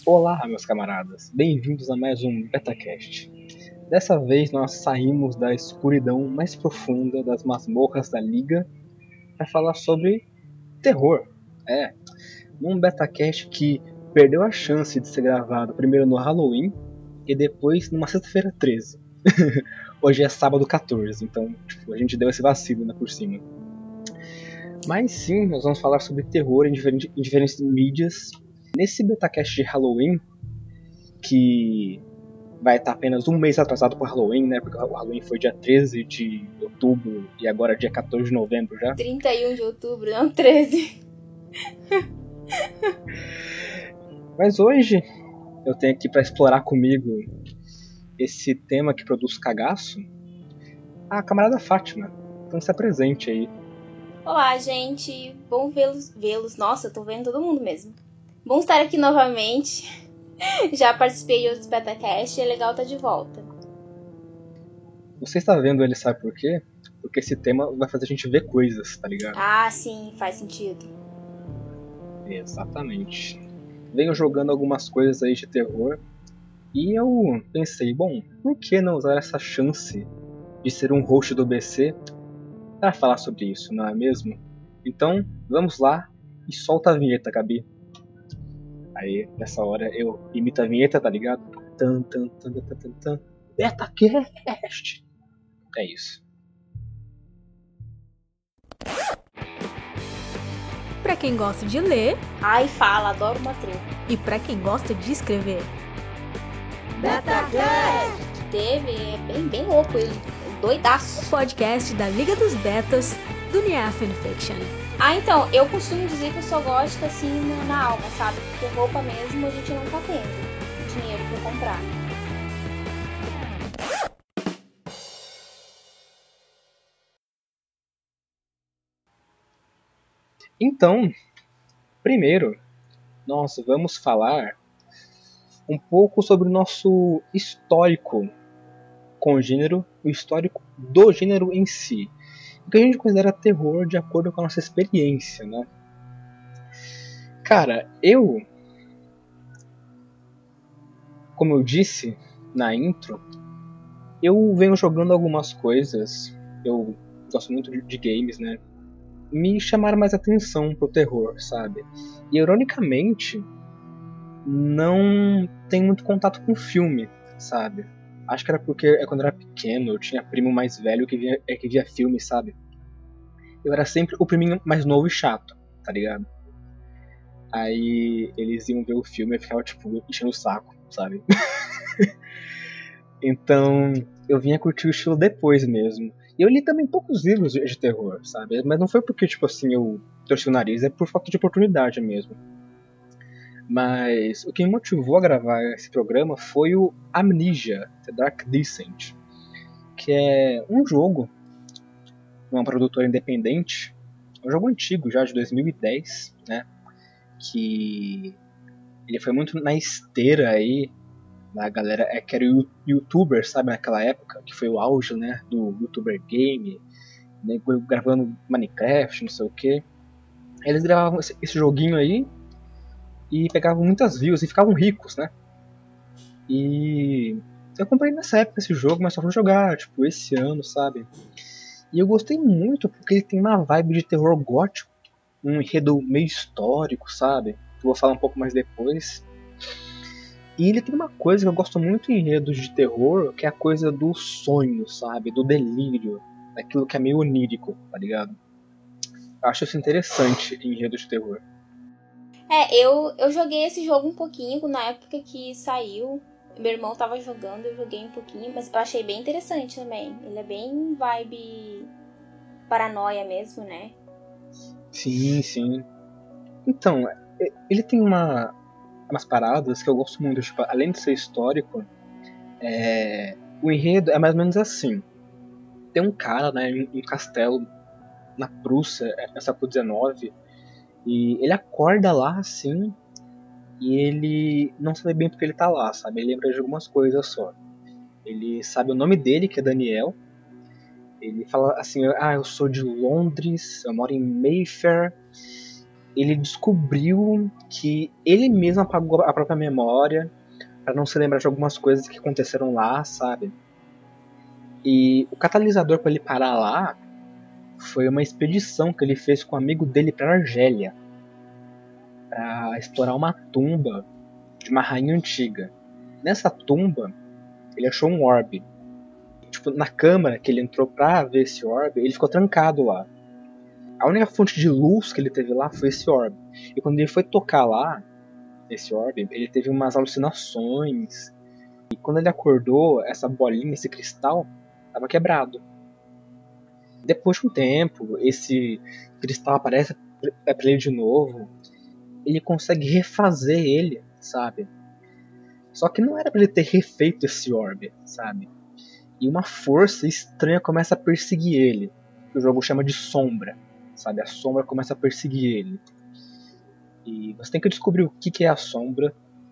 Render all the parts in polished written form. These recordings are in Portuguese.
Olá, meus camaradas, bem-vindos a mais um BetaCast. Dessa vez nós saímos da escuridão mais profunda das masmorras da Liga para falar sobre terror. Um BetaCast que perdeu a chance de ser gravado primeiro no Halloween e depois numa sexta-feira 13. Hoje é sábado 14, então a gente deu esse vacilo por cima. Mas sim, nós vamos falar sobre terror em diferentes mídias. Nesse BetaCast de Halloween, que vai estar apenas um mês atrasado pro Halloween, né? Porque o Halloween foi dia 13 de outubro e agora é dia 14 de novembro já. 31 de outubro, não 13. Mas hoje eu tenho aqui para explorar comigo esse tema que produz cagaço, a camarada Fátima. Então se apresente aí. Olá, gente. Bom vê-los. Nossa, eu tô vendo todo mundo mesmo. Bom estar aqui novamente. Já participei de outros BetaCast e é legal estar de volta. Você está vendo ele, sabe por quê? Porque esse tema vai fazer a gente ver coisas, tá ligado? Ah, sim, faz sentido. Exatamente. Venho jogando algumas coisas aí de terror e eu pensei, bom, por que não usar essa chance de ser um host do BC para falar sobre isso, não é mesmo? Então, vamos lá e solta a vinheta, Gabi. Aí, nessa hora, eu imito a vinheta, tá ligado? Tan, tan, tan, tan, tan, tan. BetaCast! É isso. Pra quem gosta de ler Ai, fala, adoro uma treta. e pra quem gosta de escrever. Teve, é bem louco ele. Doidaço. Podcast da Liga dos Betas do Nia Fanfiction. Ah, então, eu costumo dizer que eu só gosto assim na alma, sabe? Porque roupa mesmo a gente não tá tendo dinheiro pra comprar. Então, primeiro, nós vamos falar um pouco sobre o nosso histórico com o gênero, o histórico do gênero em si. O que a gente considera terror de acordo com a nossa experiência, né? Cara, como eu disse na intro, eu venho jogando algumas coisas, eu gosto muito de games, né? Me chamaram mais atenção pro terror, sabe? E ironicamente, não tem muito contato com filme, sabe? Acho que era porque quando eu era pequeno, eu tinha primo mais velho que via filme, sabe? Eu era sempre o priminho mais novo e chato, tá ligado? Aí eles iam ver o filme e eu ficava, tipo, enchendo o saco, sabe? Então eu vinha curtir o estilo depois mesmo. E eu li também poucos livros de terror, sabe? Mas não foi porque, tipo assim, eu torci o nariz, é por falta de oportunidade mesmo. Mas o que me motivou a gravar esse programa foi o Amnesia, The Dark Descent, que é um jogo de uma produtora independente, um jogo antigo já, de 2010, né? Que ele foi muito na esteira aí da galera que era youtuber, sabe, naquela época, que foi o auge, né, do youtuber game, né, gravando Minecraft, não sei o que. Eles gravavam esse joguinho aí e pegavam muitas views e ficavam ricos, né? E eu comprei nessa época esse jogo, mas só fui jogar, tipo, esse ano, sabe? E eu gostei muito porque ele tem uma vibe de terror gótico, um enredo meio histórico, sabe? Que eu vou falar um pouco mais depois. E ele tem uma coisa que eu gosto muito em enredos de terror, que é a coisa do sonho, sabe? Do delírio, daquilo que é meio onírico, tá ligado? Eu acho isso interessante em enredos de terror. Eu joguei esse jogo um pouquinho na época que saiu. Meu irmão tava jogando, eu joguei um pouquinho, mas eu achei bem interessante também. Ele é bem vibe paranoia mesmo, né? Sim, sim. Então, ele tem umas paradas que eu gosto muito, tipo, além de ser histórico, o enredo é mais ou menos assim. Tem um cara, né, em um castelo na Prússia, no século XIX, e ele acorda lá, assim, e ele não sabe bem porque ele tá lá, sabe? Ele lembra de algumas coisas só. Ele sabe o nome dele, que é Daniel. Ele fala assim, eu sou de Londres, eu moro em Mayfair, ele descobriu que ele mesmo apagou a própria memória para não se lembrar de algumas coisas que aconteceram lá, sabe? E o catalisador para ele parar lá foi uma expedição que ele fez com um amigo dele para Argélia, para explorar uma tumba de uma rainha antiga. Nessa tumba, ele achou um orbe. Tipo, na câmara que ele entrou pra ver esse orbe, ele ficou trancado lá. A única fonte de luz que ele teve lá foi esse orbe. E quando ele foi tocar lá, nesse orbe, ele teve umas alucinações. E quando ele acordou, essa bolinha, esse cristal, estava quebrado. Depois de um tempo, esse cristal aparece pra ele de novo. Ele consegue refazer ele, sabe? Só que não era pra ele ter refeito esse orbe, sabe? E uma força estranha começa a perseguir ele. Que o jogo chama de sombra, sabe? A sombra começa a perseguir ele. E você tem que descobrir o que é a sombra,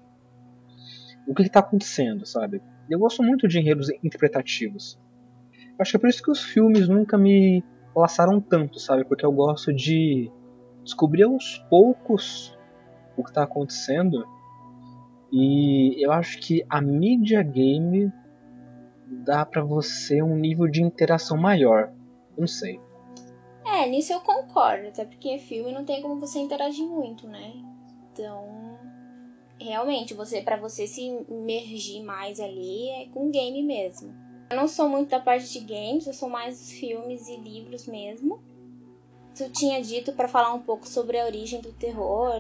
o que está acontecendo, sabe? Eu gosto muito de enredos interpretativos. Acho que é por isso que os filmes nunca me laçaram tanto, sabe? Porque eu gosto de descobrir aos poucos o que está acontecendo. E eu acho que a mídia game dá pra você um nível de interação maior. Não sei. Nisso eu concordo, até porque filme não tem como você interagir muito, né? Então, realmente, para você se imergir mais ali é com game mesmo. Eu não sou muito da parte de games, eu sou mais dos filmes e livros mesmo. Tu tinha dito pra falar um pouco sobre a origem do terror,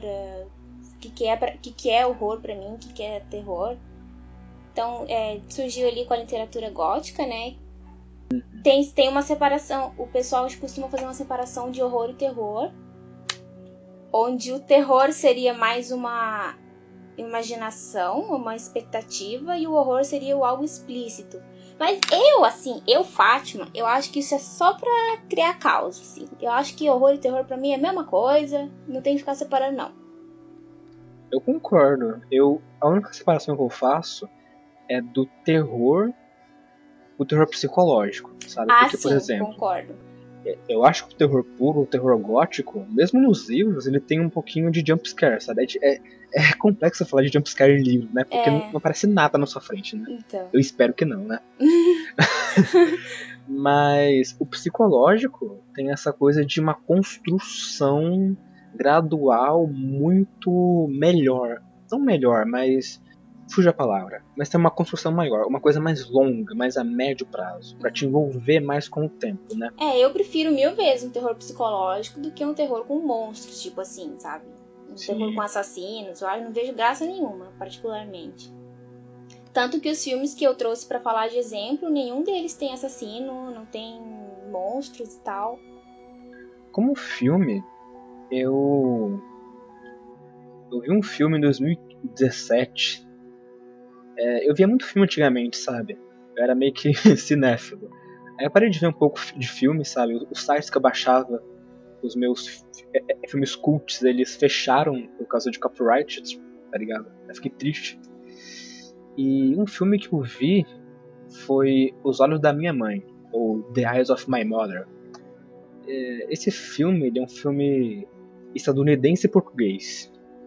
o que é horror pra mim, o que é terror. Então, surgiu ali com a literatura gótica, né? Tem uma separação, o pessoal costuma fazer uma separação de horror e terror, onde o terror seria mais uma imaginação, uma expectativa, e o horror seria o algo explícito. Mas Fátima, eu acho que isso é só pra criar caos, assim. Eu acho que horror e terror pra mim é a mesma coisa, não tem que ficar separando, não. Eu concordo. A única separação que eu faço é do terror, o terror psicológico, sabe? Porque, Sim, por exemplo, concordo. Eu acho que o terror puro, o terror gótico, mesmo nos livros, ele tem um pouquinho de jumpscare, sabe? É complexo falar de jumpscare em livro, né? Porque não aparece nada na sua frente, né? Então. Eu espero que não, né? Mas o psicológico tem essa coisa de uma construção gradual muito melhor. Não melhor, mas fuja a palavra. Mas tem uma construção maior, uma coisa mais longa, mais a médio prazo, pra te envolver mais com o tempo, né? Eu prefiro 1000 vezes um terror psicológico do que um terror com monstros, tipo assim, sabe? Terror com assassinos, eu não vejo graça nenhuma, particularmente. Tanto que os filmes que eu trouxe pra falar de exemplo, nenhum deles tem assassino, não tem monstros e tal. Como filme, eu vi um filme em 2017. Eu via muito filme antigamente, sabe? Eu era meio que cinéfilo. Aí eu parei de ver um pouco de filme, sabe? Os sites que eu baixava, os meus filmes cults, eles fecharam por causa de copyright, tá ligado? Eu fiquei triste. E um filme que eu vi foi Os Olhos da Minha Mãe, ou The Eyes of My Mother. Esse filme, ele é um filme estadunidense e português.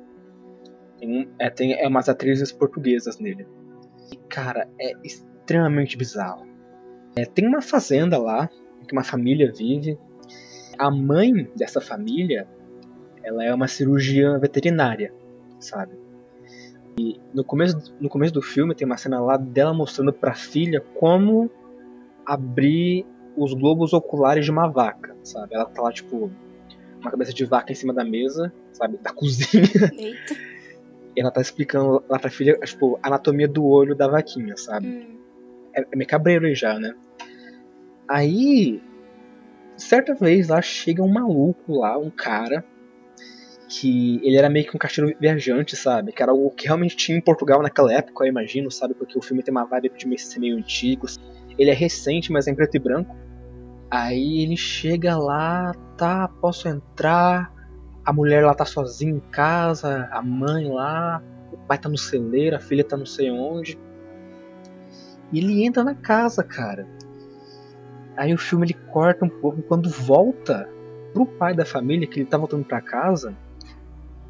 Tem umas atrizes portuguesas nele. E, cara, é extremamente bizarro. Tem uma fazenda lá, que uma família vive. A mãe dessa família, ela é uma cirurgiã veterinária, sabe? E no começo do filme tem uma cena lá dela mostrando pra filha como abrir os globos oculares de uma vaca, sabe? Ela tá lá, tipo, uma cabeça de vaca em cima da mesa, sabe? Da cozinha. Eita. E ela tá explicando lá pra filha, tipo, a anatomia do olho da vaquinha, sabe? É meio cabreiro aí já, né? Aí, certa vez lá chega um maluco lá, um cara, que ele era meio que um caixeiro viajante, sabe? Que era algo que realmente tinha em Portugal naquela época, eu imagino, sabe? Porque o filme tem uma vibe de ser meio antigo. Ele é recente, mas é em preto e branco. Aí ele chega lá, tá, posso entrar. A mulher lá tá sozinha em casa, a mãe lá, o pai tá no celeiro, a filha tá não sei onde. E ele entra na casa, cara. Aí o filme ele corta um pouco, quando volta pro pai da família, que ele tá voltando pra casa,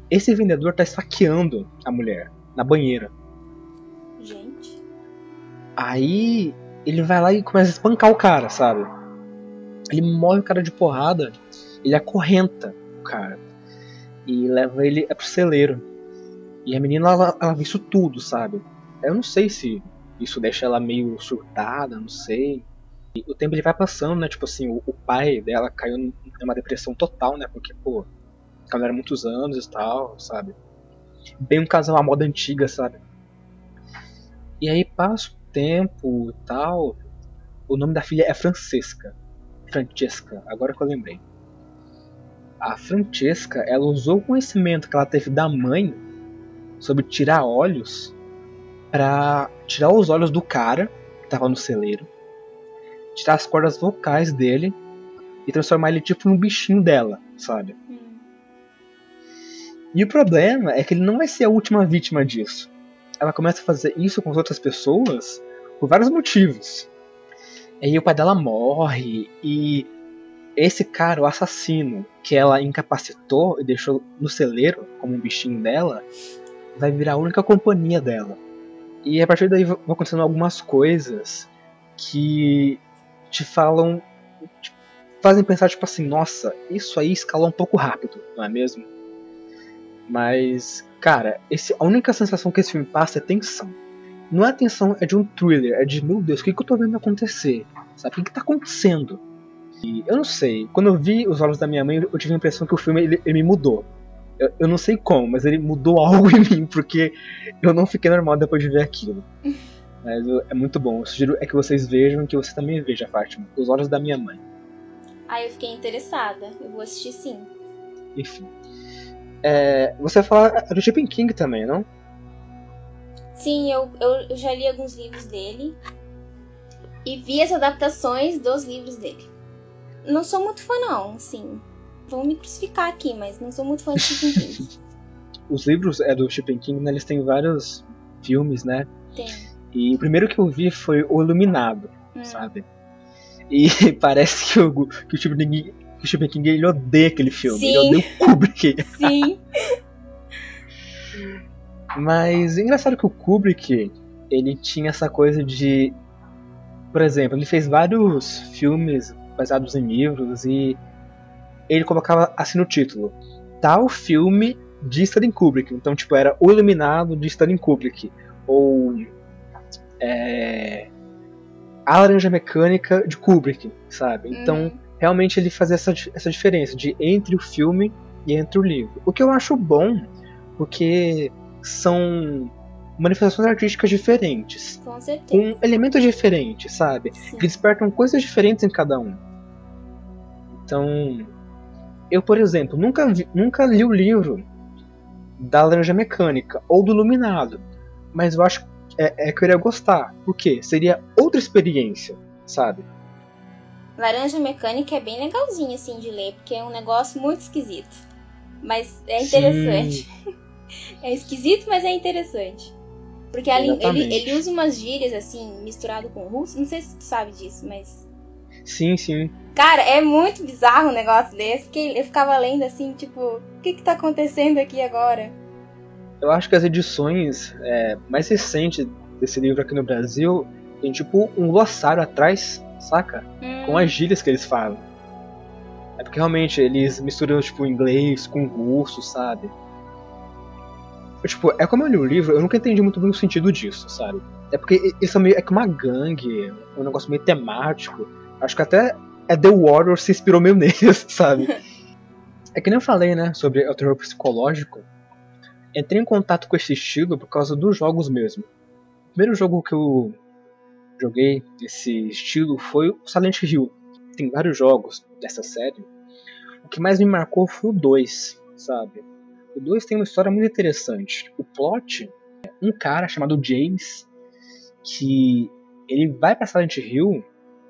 esse vendedor tá esfaqueando a mulher na banheira. Gente. Aí ele vai lá e começa a espancar o cara, sabe? Ele morre o cara de porrada, ele acorrenta o cara e leva ele pro celeiro. E a menina, ela vê isso tudo, sabe? Eu não sei se isso deixa ela meio surtada, não sei. E o tempo ele vai passando, né? Tipo assim, o pai dela caiu numa depressão total, né? Porque, pô, casaram muitos anos e tal, sabe? Bem um casal à moda antiga, sabe? E aí passa o tempo e tal. O nome da filha é Francesca. Francesca, agora que eu lembrei. A Francesca, ela usou o conhecimento que ela teve da mãe sobre tirar olhos pra tirar os olhos do cara que tava no celeiro, tirar as cordas vocais dele e transformar ele tipo num bichinho dela, sabe? E o problema é que ele não vai ser a última vítima disso. Ela começa a fazer isso com as outras pessoas por vários motivos. Aí o pai dela morre e esse cara, o assassino, que ela incapacitou e deixou no celeiro como um bichinho dela, vai virar a única companhia dela. E a partir daí vão acontecendo algumas coisas que te falam, te fazem pensar tipo assim, nossa, isso aí escalou um pouco rápido, não é mesmo? Mas, cara, a única sensação que esse filme passa é tensão. Não é tensão, é de um thriller, é de, meu Deus, o que eu tô vendo acontecer? Sabe, o que tá acontecendo? E eu não sei, quando eu vi Os Olhos da Minha Mãe, eu tive a impressão que o filme ele me mudou. Eu não sei como, mas ele mudou algo em mim, porque eu não fiquei normal depois de ver aquilo. Mas é muito bom, eu sugiro que vocês vejam e que você também veja, Fátima. Os Olhos da Minha Mãe. Ah, eu fiquei interessada. Eu vou assistir sim. Enfim. Você fala do Stephen King também, não? Sim, eu já li alguns livros dele. E vi as adaptações dos livros dele. Não sou muito fã não, assim. Vão me crucificar aqui, mas não sou muito fã de Stephen King. Os livros do Stephen King, né, eles têm vários filmes, né? Tem. E o primeiro que eu vi foi O Iluminado, sabe? E parece que o Stephen King ele odeia aquele filme. Sim. Ele odeia o Kubrick. Sim. Mas é engraçado que o Kubrick, ele tinha essa coisa de... Por exemplo, ele fez vários filmes baseados em livros e ele colocava assim no título: tal filme de Stanley Kubrick. Então, tipo, era O Iluminado de Stanley Kubrick. Ou A Laranja Mecânica de Kubrick, sabe? Então, realmente ele fazia essa diferença de entre o filme e entre o livro. O que eu acho bom, porque são manifestações artísticas diferentes. Com certeza. Com elementos diferentes, sabe? Sim. Que despertam coisas diferentes em cada um. Então, eu, por exemplo, nunca li o livro da Laranja Mecânica ou do Iluminado, mas eu acho que eu iria gostar. Por quê? Seria outra experiência, sabe? Laranja Mecânica é bem legalzinho, assim, de ler, porque é um negócio muito esquisito. Mas é interessante. É esquisito, mas é interessante. Porque ele usa umas gírias, assim, misturado com russo. Não sei se tu sabe disso, mas... Sim, sim. Cara, é muito bizarro um negócio desse, porque eu ficava lendo assim, tipo, o que tá acontecendo aqui agora? Eu acho que as edições mais recentes desse livro aqui no Brasil tem tipo um glossário atrás, saca? Com as gírias que eles falam. É porque realmente eles misturam tipo inglês com russo, sabe? Tipo, é como eu li o livro, eu nunca entendi muito bem o sentido disso, sabe? É porque eles são meio que uma gangue, um negócio meio temático. Acho que até The Warrior se inspirou meio neles, sabe? É que nem eu falei, né, sobre o terror psicológico. Entrei em contato com esse estilo por causa dos jogos mesmo. O primeiro jogo que eu joguei desse estilo foi o Silent Hill. Tem vários jogos dessa série. O que mais me marcou foi o 2, sabe? O 2 tem uma história muito interessante. O plot é um cara chamado James que ele vai pra Silent Hill.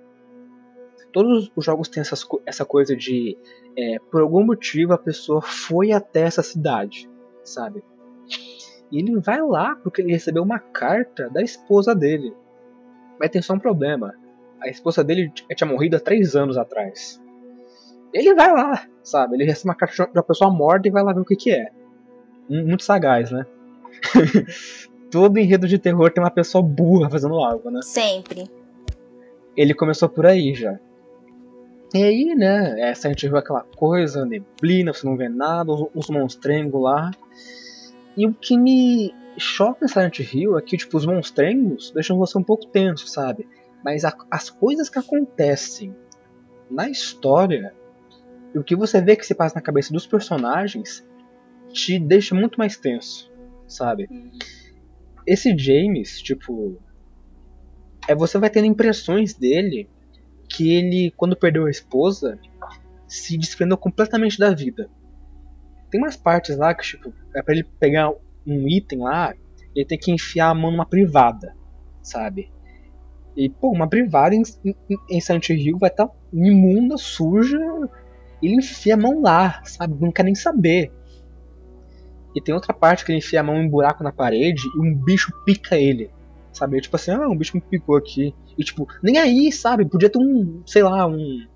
Todos os jogos têm essa coisa de por algum motivo a pessoa foi até essa cidade, sabe? E ele vai lá porque ele recebeu uma carta da esposa dele. Mas tem só um problema. A esposa dele tinha morrido há 3 anos atrás. Ele vai lá, sabe? Ele recebe uma carta de uma pessoa morta e vai lá ver o que é. Muito sagaz, né? Todo enredo de terror tem uma pessoa burra fazendo algo, né? Sempre. Ele começou por aí já. E aí, né, a gente viu aquela coisa, neblina, você não vê nada, os monstrengos lá. E o que me choca em Silent Hill é que, tipo, os monstrengos deixam você um pouco tenso, sabe? Mas as coisas que acontecem na história e o que você vê que se passa na cabeça dos personagens te deixa muito mais tenso, sabe? Esse James, tipo, você vai tendo impressões dele que ele, quando perdeu a esposa, se desprendeu completamente da vida. Tem umas partes lá que, tipo, é pra ele pegar um item lá, ele tem que enfiar a mão numa privada, sabe? E, pô, uma privada em Silent Hill vai estar imunda, suja, ele enfia a mão lá, sabe? Não quer nem saber. E tem outra parte que ele enfia a mão em um buraco na parede e um bicho pica ele, sabe? Tipo assim, um bicho me picou aqui. E, tipo, nem aí, sabe? Podia ter um, sei lá, um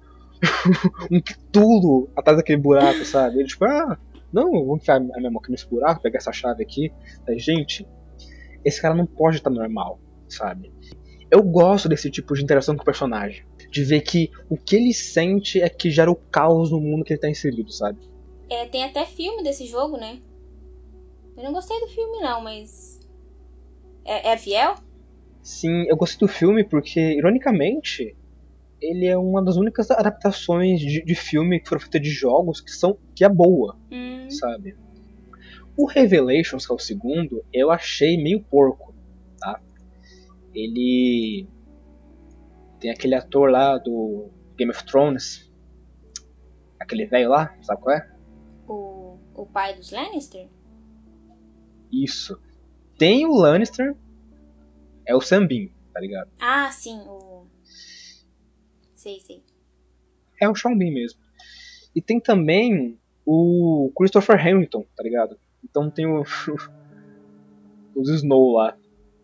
Cthulhu atrás daquele buraco, sabe? Ele, tipo, não, eu vou enfiar a minha mão aqui nesse buraco, pegar essa chave aqui. Mas, gente, esse cara não pode estar normal, sabe? Eu gosto desse tipo de interação com o personagem. De ver que o que ele sente é que gera o caos no mundo que ele tá inserido, sabe? Tem até filme desse jogo, né? Eu não gostei do filme, não, mas... É fiel? Sim, eu gostei do filme porque, ironicamente, ele é uma das únicas adaptações de filme que foram feitas de jogos que é boa, sabe? O Revelations, que é o segundo, eu achei meio porco, tá? Ele tem aquele ator lá do Game of Thrones, aquele velho lá, sabe qual é? O pai dos Lannister? Isso. Tem o Lannister, é o Sam Bean, tá ligado? Ah, sim, Sei. É o Sean Bean mesmo. E tem também o Christopher Hamilton, tá ligado? Então tem os Snow lá.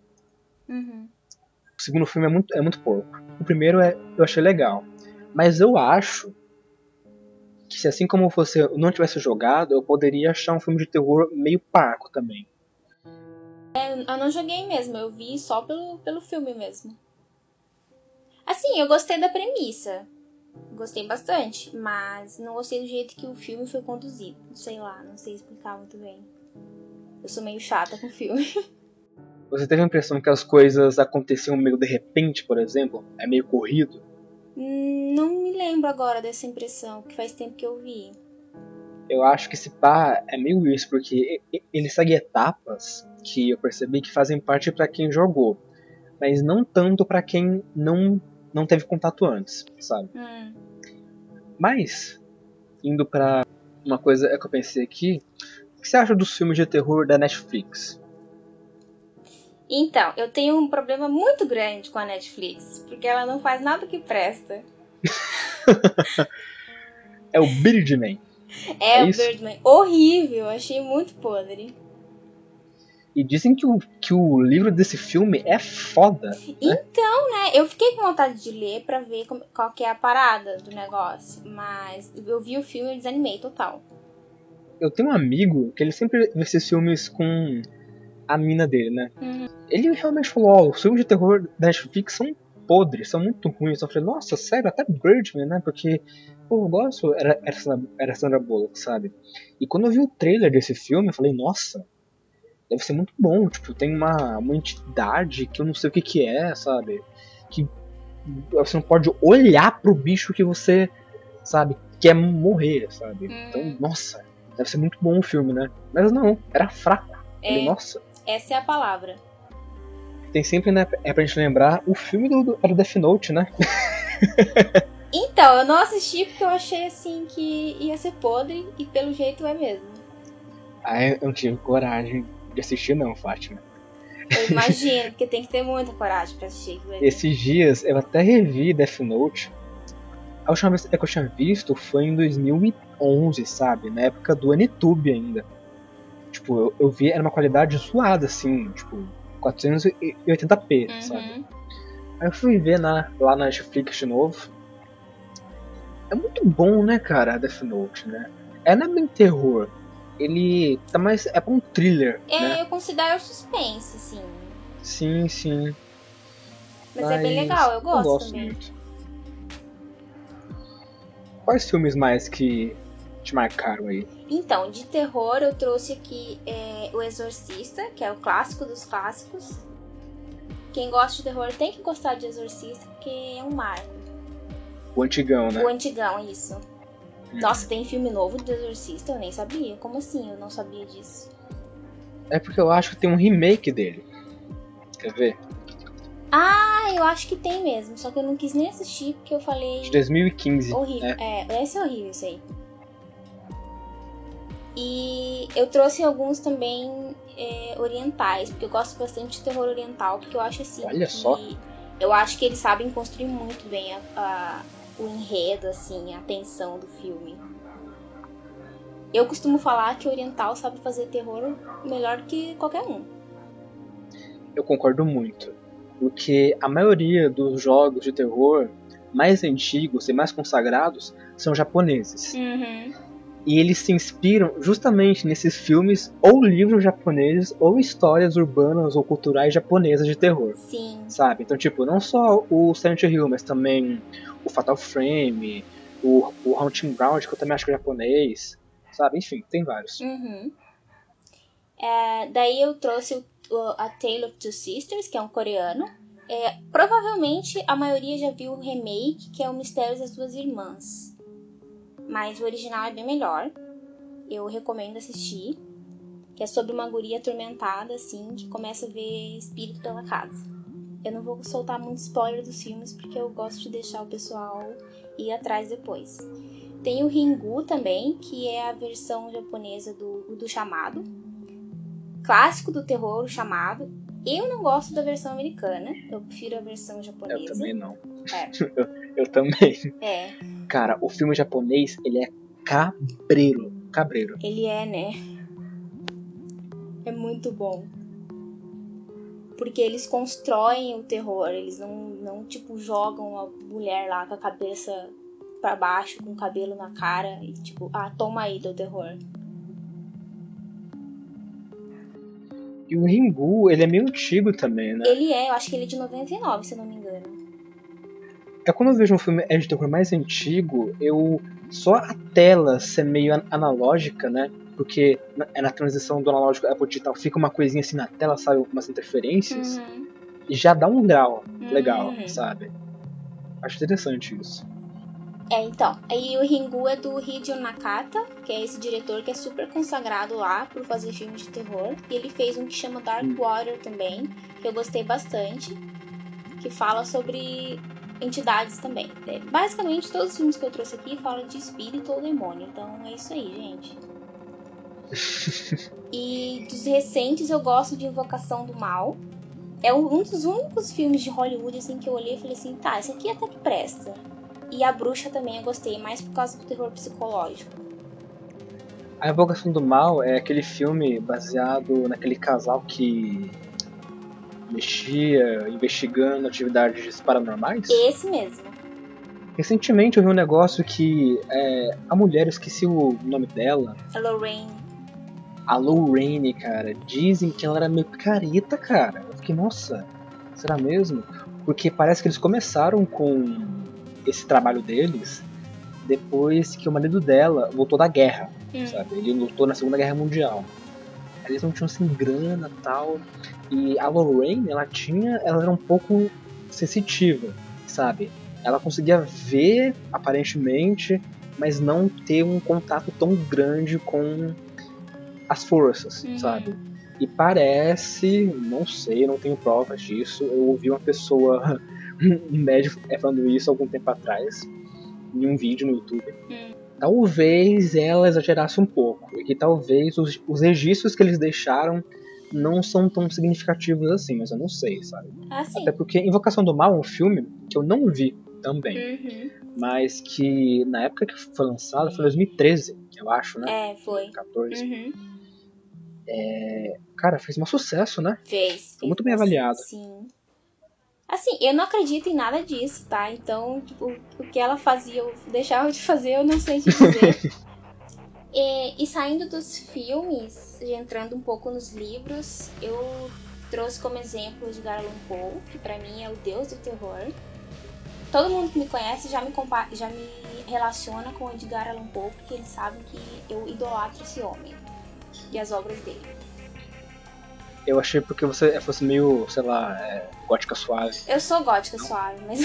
O segundo filme é muito porco. O primeiro eu achei legal. Mas eu acho que se assim como você não tivesse jogado, eu poderia achar um filme de terror meio parco também. Eu não joguei mesmo, eu vi só pelo filme mesmo. Assim, eu gostei da premissa. Gostei bastante, mas não gostei do jeito que o filme foi conduzido. Sei lá, não sei explicar muito bem. Eu sou meio chata com filme. Você teve a impressão que as coisas aconteciam meio de repente, por exemplo? É meio corrido? Não me lembro agora dessa impressão, que faz tempo que eu vi. Eu acho que esse pá é meio isso, porque ele segue etapas que eu percebi que fazem parte pra quem jogou, mas não tanto pra quem não teve contato antes, sabe? Mas, indo pra uma coisa que eu pensei aqui, o que você acha dos filmes de terror da Netflix? Então, eu tenho um problema muito grande com a Netflix, porque ela não faz nada que presta. É o Birdman. É o Birdman. Horrível, achei muito podre. E dizem que o livro desse filme é foda. Né? Então, né, eu fiquei com vontade de ler pra ver qual que é a parada do negócio. Mas eu vi o filme e desanimei total. Eu tenho um amigo que ele sempre vê esses filmes com a mina dele, né? Ele realmente falou, os filmes de terror da Netflix são podres, são muito ruins. Eu falei, nossa, sério, até Birdman, né? Porque, pô, eu gosto, era Sandra Bullock, sabe? E quando eu vi o trailer desse filme, eu falei, nossa, deve ser muito bom. Tipo, tem uma entidade que eu não sei o que é, sabe? Que você não pode olhar pro bicho que você, sabe, quer morrer, sabe? Então, nossa, deve ser muito bom o filme, né? Mas não, era fraco. Falei, nossa. Essa é a palavra. Tem sempre, né, pra gente lembrar, o filme era Death Note, né? Então, eu não assisti porque eu achei assim que ia ser podre e pelo jeito é mesmo. Eu não tive coragem de assistir não, Fátima. Eu imagino, porque tem que ter muita coragem pra assistir. Esses dias eu até revi Death Note. A última vez que eu tinha visto foi em 2011, sabe? Na época do Anitube ainda. Tipo, eu vi, era uma qualidade zoada, assim, tipo, 480p, sabe? Aí eu fui ver lá na Netflix de novo. É muito bom, né, cara, Death Note, né? Não é bem terror, ele tá mais... é pra um thriller, né? Eu considero suspense, sim. Sim, sim. Mas é bem legal, eu gosto também. Muito. Quais filmes mais que te marcaram aí? Então, de terror eu trouxe aqui O Exorcista, que é o clássico dos clássicos. Quem gosta de terror tem que gostar de Exorcista, porque é um marco. O antigão, né? O antigão, isso. Nossa, tem filme novo do Exorcista? Eu nem sabia. Como assim? Eu não sabia disso. É porque eu acho que tem um remake dele. Quer ver? Ah, eu acho que tem mesmo. Só que eu não quis nem assistir porque eu falei... De 2015. Horrível. Esse é horrível, isso aí. E eu trouxe alguns também orientais, porque eu gosto bastante de terror oriental, porque eu acho assim... Olha só. Eu acho que eles sabem construir muito bem o enredo, assim, a tensão do filme. Eu costumo falar que o oriental sabe fazer terror melhor que qualquer um. Eu concordo muito. Porque a maioria dos jogos de terror mais antigos e mais consagrados são japoneses. Uhum. E eles se inspiram justamente nesses filmes ou livros japoneses ou histórias urbanas ou culturais japonesas de terror. Sim. Sabe? Então, tipo, não só o Silent Hill, mas também o Fatal Frame, o Haunting Ground, que eu também acho que é japonês. Sabe? Enfim, tem vários. Uhum. Daí eu trouxe A Tale of Two Sisters, que é um coreano. Provavelmente a maioria já viu o remake, que é O Mistério das Duas Irmãs. Mas o original é bem melhor. Eu recomendo assistir. Que é sobre uma guria atormentada, assim, que começa a ver espírito pela casa. Eu não vou soltar muito spoiler dos filmes, porque eu gosto de deixar o pessoal ir atrás depois. Tem o Ringu também, que é a versão japonesa do Chamado. Clássico do terror, o Chamado. Eu não gosto da versão americana. Eu prefiro a versão japonesa. Eu também não. Eu também. Cara, o filme japonês, ele é cabreiro. Ele é, né? É muito bom. Porque eles constroem o terror. Eles não tipo, jogam a mulher lá com a cabeça pra baixo, com o cabelo na cara. E tipo, toma aí teu terror. E o Ringu, ele é meio antigo também, né? Eu acho que ele é de 99, se eu não me engano. Quando eu vejo um filme de terror mais antigo, só a tela ser meio analógica, né? Porque na transição do analógico pro digital fica uma coisinha assim na tela, sabe? Umas interferências. Uhum. E já dá um grau legal, sabe? Acho interessante isso. Então. Aí o Ringu é do Hideo Nakata, que é esse diretor que é super consagrado lá por fazer filmes de terror. E ele fez um que chama Dark Water também, que eu gostei bastante. Que fala sobre entidades também. Basicamente, todos os filmes que eu trouxe aqui falam de espírito ou demônio. Então é isso aí, gente. E dos recentes eu gosto de Invocação do Mal. É um dos únicos filmes de Hollywood assim, que eu olhei e falei assim, tá, esse aqui até que presta. E A Bruxa também eu gostei, mais por causa do terror psicológico. A Invocação do Mal é aquele filme baseado naquele casal que mexia investigando atividades paranormais? Esse mesmo. Recentemente eu vi um negócio que a mulher, eu esqueci o nome dela. A Lorraine, cara. Dizem que ela era meio careta, cara. Eu fiquei, nossa, será mesmo? Porque parece que eles começaram com esse trabalho deles depois que o marido dela voltou da guerra, sabe? Ele lutou na Segunda Guerra Mundial. Eles não tinham assim grana e tal. E a Lorraine, ela era um pouco sensitiva, sabe? Ela conseguia ver, aparentemente, mas não ter um contato tão grande com as forças, sabe? E parece, não sei, não tenho provas disso. Eu ouvi uma pessoa, um médico falando isso algum tempo atrás, em um vídeo no YouTube. Talvez ela exagerasse um pouco, e que talvez os registros que eles deixaram não são tão significativos assim, mas eu não sei, sabe? Até porque Invocação do Mal é um filme que eu não vi também, mas que na época que foi lançado foi 2013, eu acho, né? Foi. 2014. Cara, fez um sucesso, né? Foi muito bem avaliado. Sim. Assim, eu não acredito em nada disso, tá? Então, tipo, o que ela fazia, eu deixava de fazer, eu não sei te dizer. E saindo dos filmes, entrando um pouco nos livros, eu trouxe como exemplo Edgar Allan Poe, que pra mim é o deus do terror. Todo mundo que me conhece já me relaciona com Edgar Allan Poe, porque eles sabem que eu idolatro esse homem e as obras dele. Eu achei porque você fosse meio, sei lá, gótica suave. Eu sou gótica suave, mas...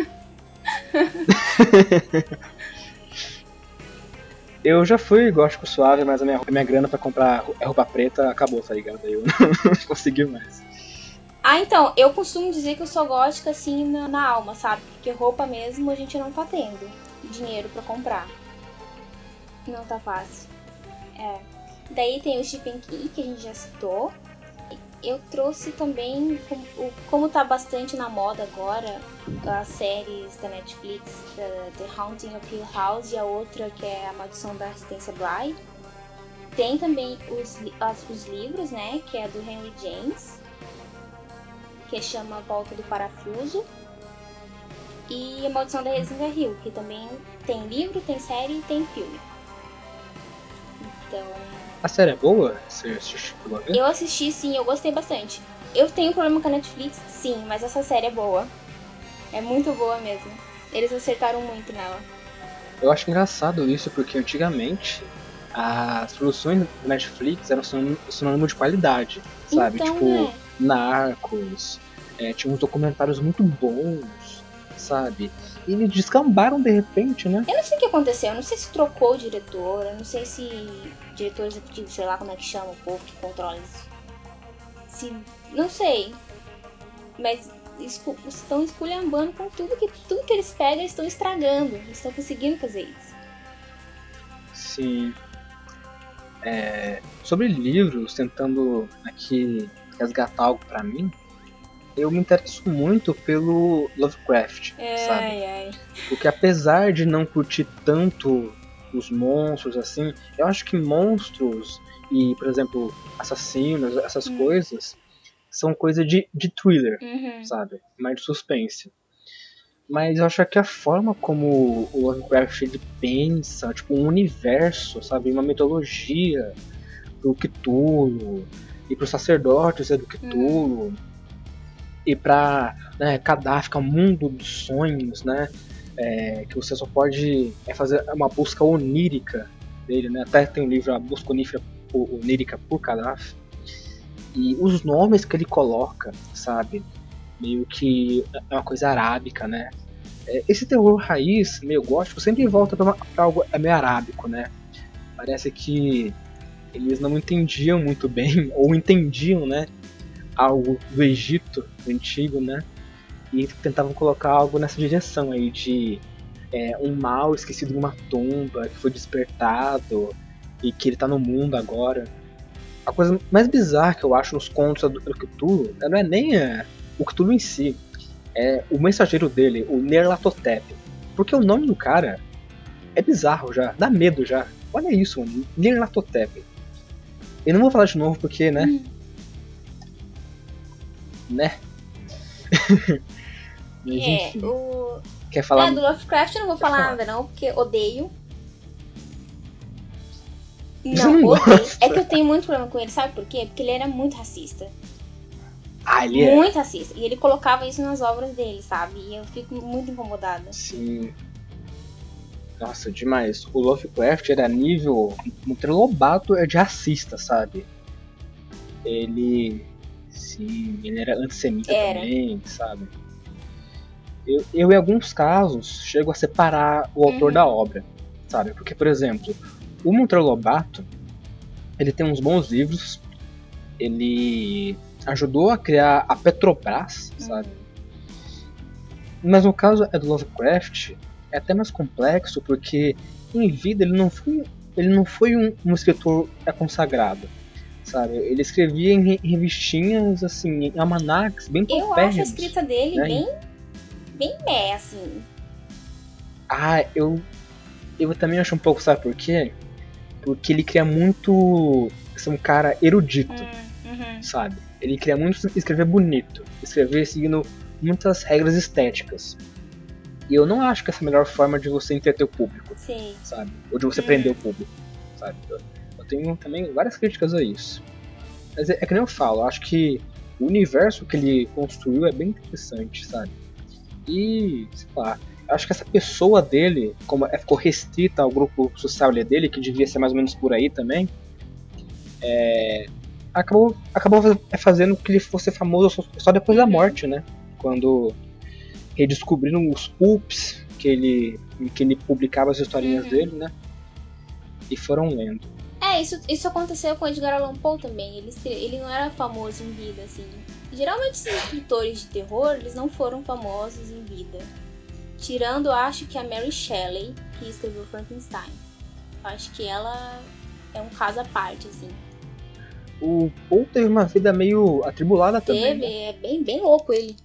Eu já fui gótico suave, mas a minha grana pra comprar roupa preta acabou, tá ligado? Aí eu não consegui mais. Então, eu costumo dizer que eu sou gótica assim na alma, sabe? Porque roupa mesmo a gente não tá tendo dinheiro pra comprar. Não tá fácil. Daí tem o Stephen King, que a gente já citou. Eu trouxe também, como tá bastante na moda agora, as séries da Netflix, The Haunting of Hill House, e a outra que é A Maldição da Residência Bly. Tem também os livros, né, que é do Henry James, que chama Volta do Parafuso, e A Maldição da Residência Hill, que também tem livro, tem série e tem filme. Então... A série é boa? Você assistiu? Eu assisti, sim, eu gostei bastante. Eu tenho problema com a Netflix, sim, mas essa série é boa. É muito boa mesmo. Eles acertaram muito nela. Eu acho engraçado isso, porque antigamente as produções da Netflix eram sinônimo de qualidade, sabe? Então, tipo, Narcos, tinha uns documentários muito bons, sabe? E eles descambaram de repente, né? Eu não sei o que aconteceu, eu não sei se trocou o diretor, eu não sei se diretor executivo, sei lá como é que chama o povo que controla isso. Não sei. Mas estão esculhambando com tudo que eles pegam, eles estão estragando. Eles estão conseguindo fazer isso. Sim. Sobre livros, tentando aqui resgatar algo pra mim, eu me interesso muito pelo Lovecraft, sabe? Porque apesar de não curtir tanto os monstros, assim, eu acho que monstros e, por exemplo, assassinos, essas coisas, são coisa de thriller, sabe? Mais de suspense. Mas eu acho que a forma como o Lovecraft ele pensa, tipo, um universo, sabe? Uma mitologia pro Cthulhu e pros sacerdotes do Cthulhu. E pra Kafka, o mundo dos sonhos, né? Que você só pode fazer uma busca onírica dele, né? Até tem um livro, A Busca Onírica por Kafka. E os nomes que ele coloca, sabe? Meio que é uma coisa arábica, né? Esse terror raiz, meio gótico, sempre volta pra algo meio arábico, né? Parece que eles não entendiam muito bem, ou entendiam, né? Algo do Egito antigo, né? E tentavam colocar algo nessa direção aí de um mal esquecido em uma tumba, que foi despertado e que ele tá no mundo agora. A coisa mais bizarra que eu acho nos contos do Cthulhu não é nem o Cthulhu em si, é o mensageiro dele, o Nyarlathotep. Porque o nome do cara é bizarro já, dá medo já. Olha isso, mano, Nyarlathotep. Eu não vou falar de novo porque, né? Né? Mas enfim. Quer falar? Do Lovecraft eu não vou falar nada não, porque odeio. Não, odeio. É que eu tenho muito problema com ele, sabe por quê? Porque ele era muito racista. Ele é? Muito racista. E ele colocava isso nas obras dele, sabe? E eu fico muito incomodada. Sim. Nossa, demais. O Lovecraft era nível Monteiro Lobato de racista, sabe? Ele era antissemita também, sabe? Eu, em alguns casos, chego a separar o autor da obra, sabe? Porque, por exemplo, o Monteiro Lobato, ele tem uns bons livros, ele ajudou a criar a Petrobras, sabe? Mas no caso do Lovecraft, é até mais complexo, porque em vida ele não foi um escritor consagrado, sabe? Ele escrevia em revistinhas, assim, em almanacs, bem paupérrimos. Eu acho a escrita dele bem assim. Eu também acho um pouco, sabe por quê? Porque ele queria muito ser um cara erudito, sabe? Ele queria muito escrever bonito, escrever seguindo muitas regras estéticas. E eu não acho que essa é a melhor forma de você entreter o público, sabe? Ou de você prender o público. sabe? Eu tenho também várias críticas a isso. Mas é que nem eu falo, eu acho que o universo que ele construiu é bem interessante, sabe? E, sei lá, eu acho que essa pessoa dele, como ficou restrita ao grupo social dele, que devia ser mais ou menos por aí também, acabou fazendo que ele fosse famoso só depois da morte, né? Quando redescobriram os pulps que ele publicava as historinhas dele, né? E foram lendo. Isso aconteceu com o Edgar Allan Poe também. Ele não era famoso em vida, assim. Geralmente esses escritores de terror, eles não foram famosos em vida. Tirando, acho que a Mary Shelley, que escreveu Frankenstein. Eu acho que ela é um caso à parte, assim. O Poe teve uma vida meio atribulada também. Teve, né? É bem louco ele.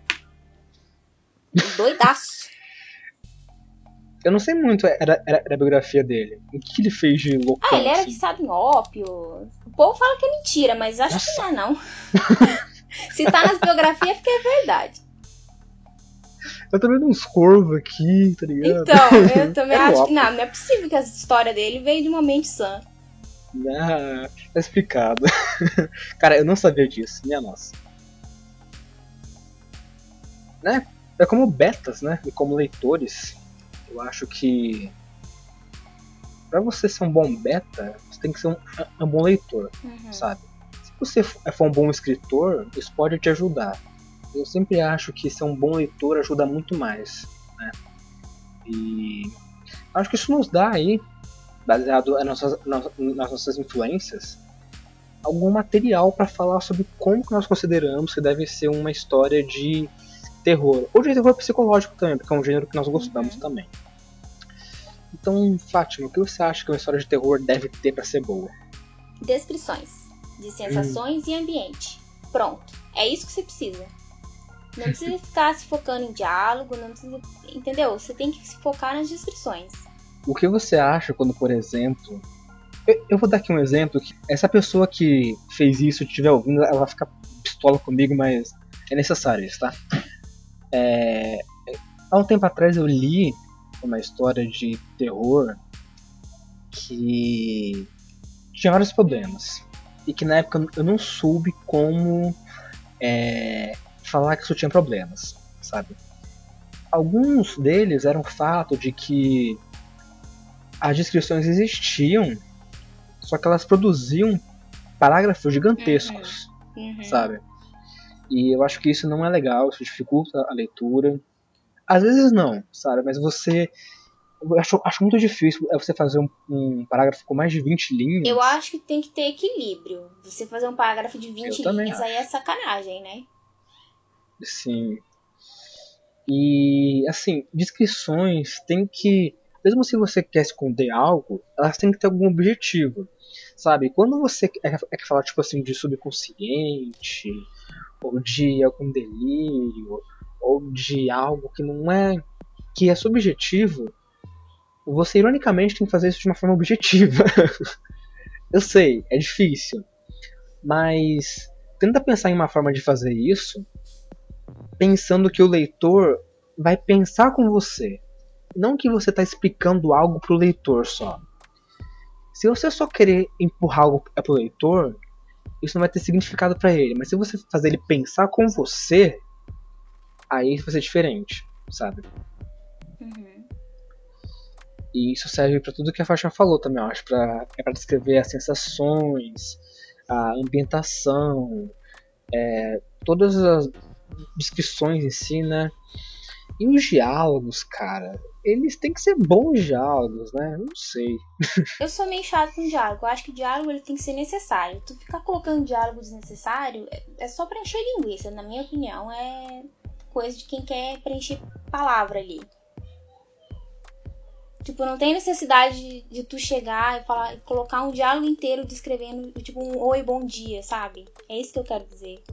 Doidaço. Eu não sei muito era a biografia dele. O que ele fez de loucão? Ele era assim? viciado em ópio. O povo fala que é mentira, mas acho que não é não. Se tá nas biografias é porque é verdade. Eu tô vendo uns corvos aqui, tá ligado? Então, eu também acho que óbvio. não é possível que essa história dele veio de uma mente sã. Ah, tá explicado. Cara, eu não sabia disso, minha nossa. Né? É como betas, né? E como leitores, eu acho que pra você ser um bom beta, você tem que ser um bom leitor, sabe? Se você for um bom escritor, isso pode te ajudar. Eu sempre acho que ser um bom leitor ajuda muito mais, né? E acho que isso nos dá aí, baseado nas nossas influências, algum material para falar sobre como que nós consideramos que deve ser uma história de terror, ou de terror psicológico também, porque é um gênero que nós gostamos também. Então, Fátima, o que você acha que uma história de terror deve ter para ser boa? Descrições de sensações e ambiente. Pronto. É isso que você precisa. Não precisa ficar se focando em diálogo, não precisa... Entendeu? Você tem que se focar nas descrições. O que você acha quando, por exemplo... Eu vou dar aqui um exemplo que essa pessoa que fez isso, estiver ouvindo, ela vai ficar pistola comigo, mas é necessário isso, tá? Há um tempo atrás eu li uma história de terror que tinha vários problemas. E que na época eu não soube como falar que isso tinha problemas, sabe? Alguns deles eram o fato de que as descrições existiam, só que elas produziam parágrafos gigantescos, sabe? E eu acho que isso não é legal, isso dificulta a leitura. Às vezes não, sabe? Mas eu acho muito difícil você fazer um parágrafo com mais de 20 linhas. Eu acho que tem que ter equilíbrio. Você fazer um parágrafo de 20 linhas acho. aí é sacanagem, né? Sim. E, assim, descrições tem que... Mesmo se você quer esconder algo, elas têm que ter algum objetivo, sabe? Quando você quer falar, tipo assim, de subconsciente, ou de algum delírio, ou de algo que não é... que é subjetivo, você, ironicamente, tem que fazer isso de uma forma objetiva. Eu sei, é difícil. Mas tenta pensar em uma forma de fazer isso pensando que o leitor vai pensar com você. Não que você está explicando algo pro leitor só. Se você só querer empurrar algo pro leitor, isso não vai ter significado para ele. Mas se você fazer ele pensar com você, aí vai ser diferente, sabe? E isso serve para tudo que a Fátima falou também, eu acho. É para descrever as sensações, a ambientação, todas as descrições em si, né? E os diálogos, cara, eles têm que ser bons diálogos, né? Eu não sei. Eu sou meio chato com diálogo. Eu acho que o diálogo ele tem que ser necessário. Tu ficar colocando diálogo desnecessário é só pra encher linguiça. Na minha opinião, é coisa de quem quer preencher palavra ali. Tipo, não tem necessidade de tu chegar e falar, colocar um diálogo inteiro descrevendo, tipo, um oi, bom dia, sabe? É isso que eu quero dizer.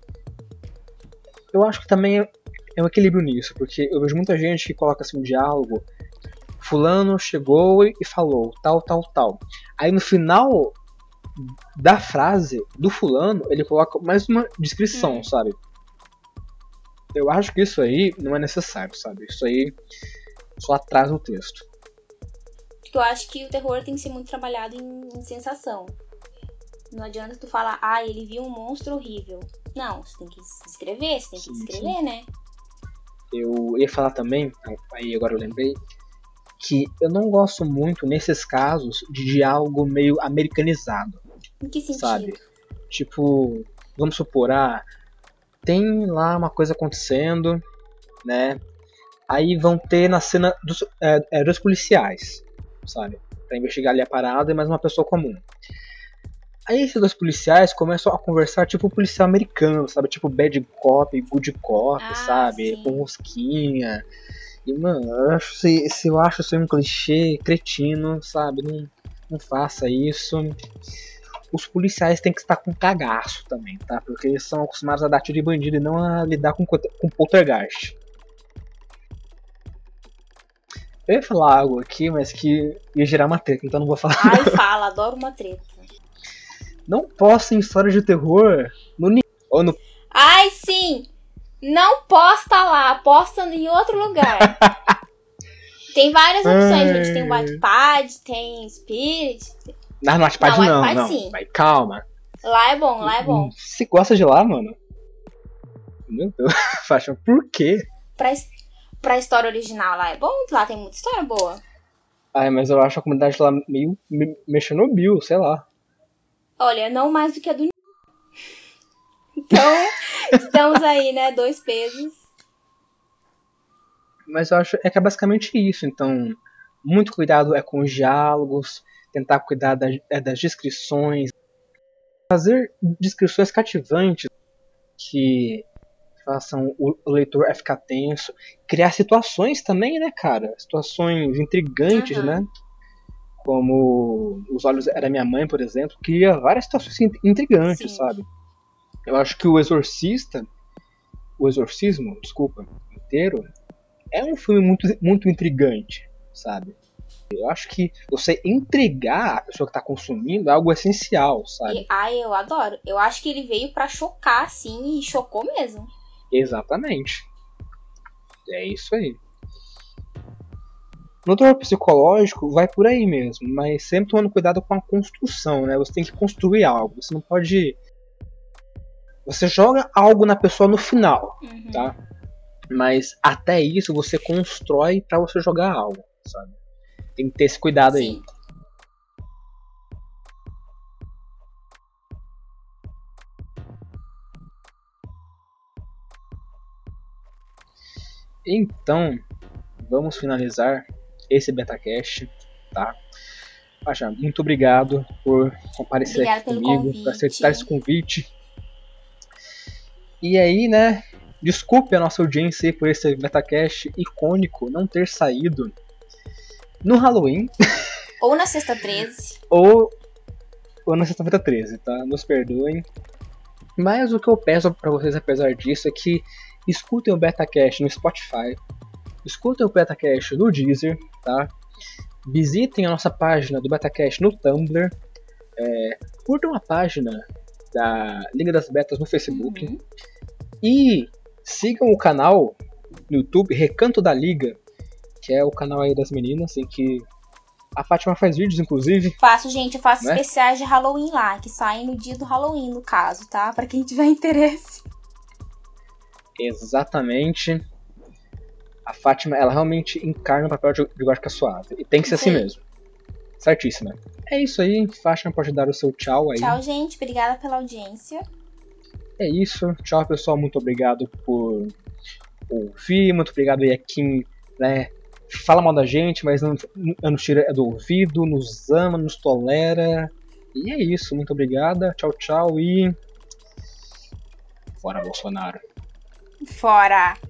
Eu acho que também é um equilíbrio nisso, porque eu vejo muita gente que coloca assim um diálogo, fulano chegou e falou tal, tal, tal. Aí no final da frase do fulano, ele coloca mais uma descrição, sabe? Eu acho que isso aí não é necessário, sabe? Isso aí só atrasa o texto. Porque eu acho que o terror tem que ser muito trabalhado em sensação. Não adianta tu falar, ele viu um monstro horrível. Não, você tem que descrever, Sim. né? Eu ia falar também, aí agora eu lembrei, que eu não gosto muito, nesses casos, de diálogo meio americanizado, Em que sentido? sabe? Tipo, vamos supor, tem lá uma coisa acontecendo, né? Aí vão ter na cena dos policiais, sabe? Pra investigar ali a parada e mais uma pessoa comum. Aí esses dois policiais começam a conversar tipo policial americano, sabe? Tipo bad cop, good cop, sabe? Sim. Com rosquinha. E, mano, eu acho isso um clichê cretino, sabe? Não faça isso. Os policiais têm que estar com cagaço também, tá? Porque eles são acostumados a dar tiro de bandido e não a lidar com poltergeist. Eu ia falar algo aqui, mas que ia gerar uma treta, então não vou falar. Fala, adoro uma treta. Não posta em história de terror ou no. Sim! Não posta lá, posta em outro lugar. Tem várias opções, gente. Tem o Wattpad, tem Spirit. No Wattpad não. Sim. Vai, calma. Lá é bom. Você gosta de lá, mano? Meu Deus, Faixa, por quê? Pra história original lá é bom, lá tem muita história boa. Mas eu acho a comunidade lá meio mexendo no Bill, sei lá. Olha, não mais do que a do Então, estamos aí, né? 2 pesos. Mas eu acho que é basicamente isso. Então, muito cuidado com os diálogos, tentar cuidar das descrições, fazer descrições cativantes que façam o leitor ficar tenso, criar situações também, né, cara? Situações intrigantes, né? Como Os Olhos da Minha Mãe, por exemplo, cria várias situações intrigantes, sabe? Eu acho que o Exorcismo, inteiro, é um filme muito intrigante, sabe? Eu acho que você intrigar a pessoa que tá consumindo é algo essencial, sabe? Eu adoro. Eu acho que ele veio pra chocar, assim, e chocou mesmo. Exatamente. É isso aí. No terror psicológico vai por aí mesmo, mas sempre tomando cuidado com a construção, né? Você tem que construir algo. Você não pode... Você joga algo na pessoa no final, tá? Mas até isso você constrói pra você jogar algo, sabe? Tem que ter esse cuidado aí. Então, vamos finalizar esse BetaCast, tá? Pacha, muito obrigado por comparecer aqui comigo, por aceitar esse convite. E aí, né, desculpe a nossa audiência aí por esse BetaCast icônico não ter saído no Halloween. Ou na sexta 13. ou na sexta-feira 13, tá? Nos perdoem. Mas o que eu peço pra vocês, apesar disso, é que escutem o BetaCast no Spotify, escutem o BetaCast no Deezer, tá? Visitem a nossa página do BetaCast no Tumblr, curtam a página da Liga das Betas no Facebook e sigam o canal no YouTube Recanto da Liga, que é o canal aí das meninas, em que a Fátima faz vídeos, inclusive. Eu faço especiais de Halloween lá, que saem no dia do Halloween, no caso, tá? Pra quem tiver interesse. Exatamente. A Fátima, ela realmente encarna o papel de gótica suave. E tem que ser assim mesmo. Certíssima. É isso aí. Fátima pode dar o seu tchau aí. Tchau, gente. Obrigada pela audiência. É isso. Tchau, pessoal. Muito obrigado por ouvir. Muito obrigado aí a quem, né, fala mal da gente, mas não nos tira do ouvido, nos ama, nos tolera. E é isso. Muito obrigada. Tchau, tchau e... Fora Bolsonaro. Fora!